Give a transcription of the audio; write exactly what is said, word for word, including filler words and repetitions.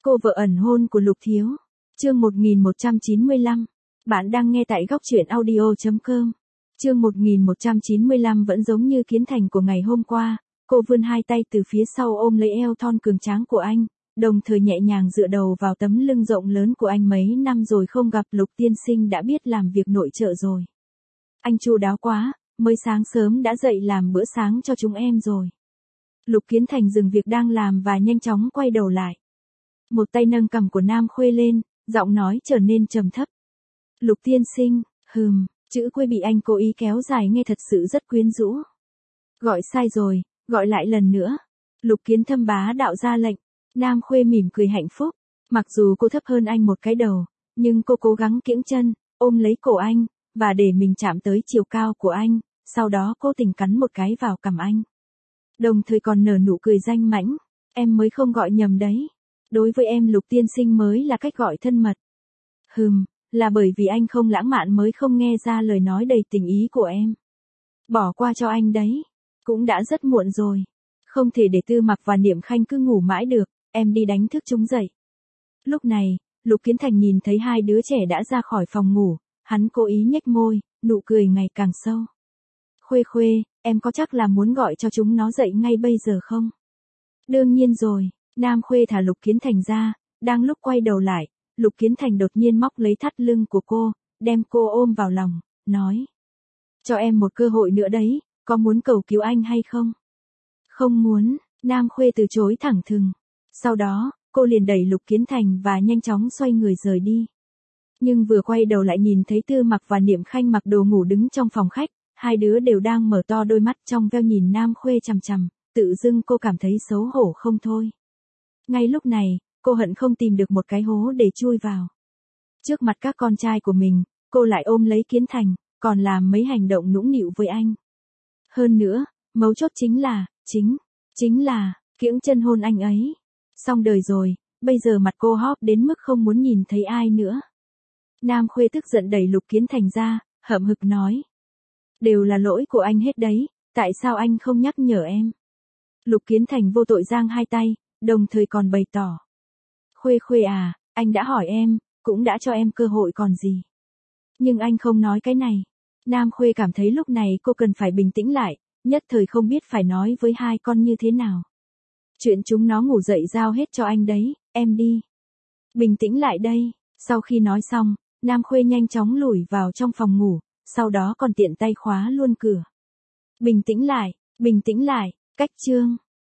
Cô vợ ẩn hôn của Lục Thiếu. Chương một nghìn một trăm chín mươi lăm. Bạn đang nghe tại góc truyện audio chấm com. Chương một nghìn một trăm chín mươi lăm vẫn giống như Kiến Thành của ngày hôm qua, cô vươn hai tay từ phía sau ôm lấy eo thon cường tráng của anh, đồng thời nhẹ nhàng dựa đầu vào tấm lưng rộng lớn của anh. Mấy năm rồi không gặp, Lục tiên sinh đã biết làm việc nội trợ rồi. Anh chu đáo quá, mới sáng sớm đã dậy làm bữa sáng cho chúng em rồi. Lục Kiến Thành dừng việc đang làm và nhanh chóng quay đầu lại. Một tay nâng cằm của Nam Khuê lên, giọng nói trở nên trầm thấp. Lục tiên sinh, hừm, chữ Khuê bị anh cố ý kéo dài nghe thật sự rất quyến rũ. Gọi sai rồi, gọi lại lần nữa. Lục Kiến Thâm bá đạo ra lệnh. Nam Khuê mỉm cười hạnh phúc. Mặc dù cô thấp hơn anh một cái đầu, nhưng cô cố gắng kiễng chân, ôm lấy cổ anh, và để mình chạm tới chiều cao của anh, sau đó cố tình cắn một cái vào cằm anh. Đồng thời còn nở nụ cười danh mãnh. Em mới không gọi nhầm đấy. Đối với em Lục tiên sinh mới là cách gọi thân mật. Hừm, là bởi vì anh không lãng mạn mới không nghe ra lời nói đầy tình ý của em. Bỏ qua cho anh đấy. Cũng đã rất muộn rồi. Không thể để Tư Mặc và Niệm Khanh cứ ngủ mãi được, em đi đánh thức chúng dậy. Lúc này, Lục Kiến Thành nhìn thấy hai đứa trẻ đã ra khỏi phòng ngủ, hắn cố ý nhếch môi, nụ cười ngày càng sâu. Khuê Khuê, em có chắc là muốn gọi cho chúng nó dậy ngay bây giờ không? Đương nhiên rồi. Nam Khuê thả Lục Kiến Thành ra, đang lúc quay đầu lại, Lục Kiến Thành đột nhiên móc lấy thắt lưng của cô, đem cô ôm vào lòng, nói. Cho em một cơ hội nữa đấy, có muốn cầu cứu anh hay không? Không muốn, Nam Khuê từ chối thẳng thừng. Sau đó, cô liền đẩy Lục Kiến Thành và nhanh chóng xoay người rời đi. Nhưng vừa quay đầu lại nhìn thấy Tư Mặc và Niệm Khanh mặc đồ ngủ đứng trong phòng khách, hai đứa đều đang mở to đôi mắt trong veo nhìn Nam Khuê chằm chằm, tự dưng cô cảm thấy xấu hổ không thôi. Ngay lúc này, cô hận không tìm được một cái hố để chui vào. Trước mặt các con trai của mình, cô lại ôm lấy Kiến Thành, còn làm mấy hành động nũng nịu với anh. Hơn nữa, mấu chốt chính là, chính, chính là, kiễng chân hôn anh ấy. Xong đời rồi, bây giờ mặt cô hóp đến mức không muốn nhìn thấy ai nữa. Nam Khuê tức giận đẩy Lục Kiến Thành ra, hậm hực nói. Đều là lỗi của anh hết đấy, tại sao anh không nhắc nhở em? Lục Kiến Thành vô tội giang hai tay, đồng thời còn bày tỏ. Khuê Khuê à, anh đã hỏi em, cũng đã cho em cơ hội còn gì. Nhưng anh không nói cái này. Nam Khuê cảm thấy lúc này cô cần phải bình tĩnh lại, nhất thời không biết phải nói với hai con như thế nào. Chuyện chúng nó ngủ dậy giao hết cho anh đấy, em đi. Bình tĩnh lại đây. Sau khi nói xong, Nam Khuê nhanh chóng lủi vào trong phòng ngủ, sau đó còn tiện tay khóa luôn cửa. Bình tĩnh lại, bình tĩnh lại, cách chương.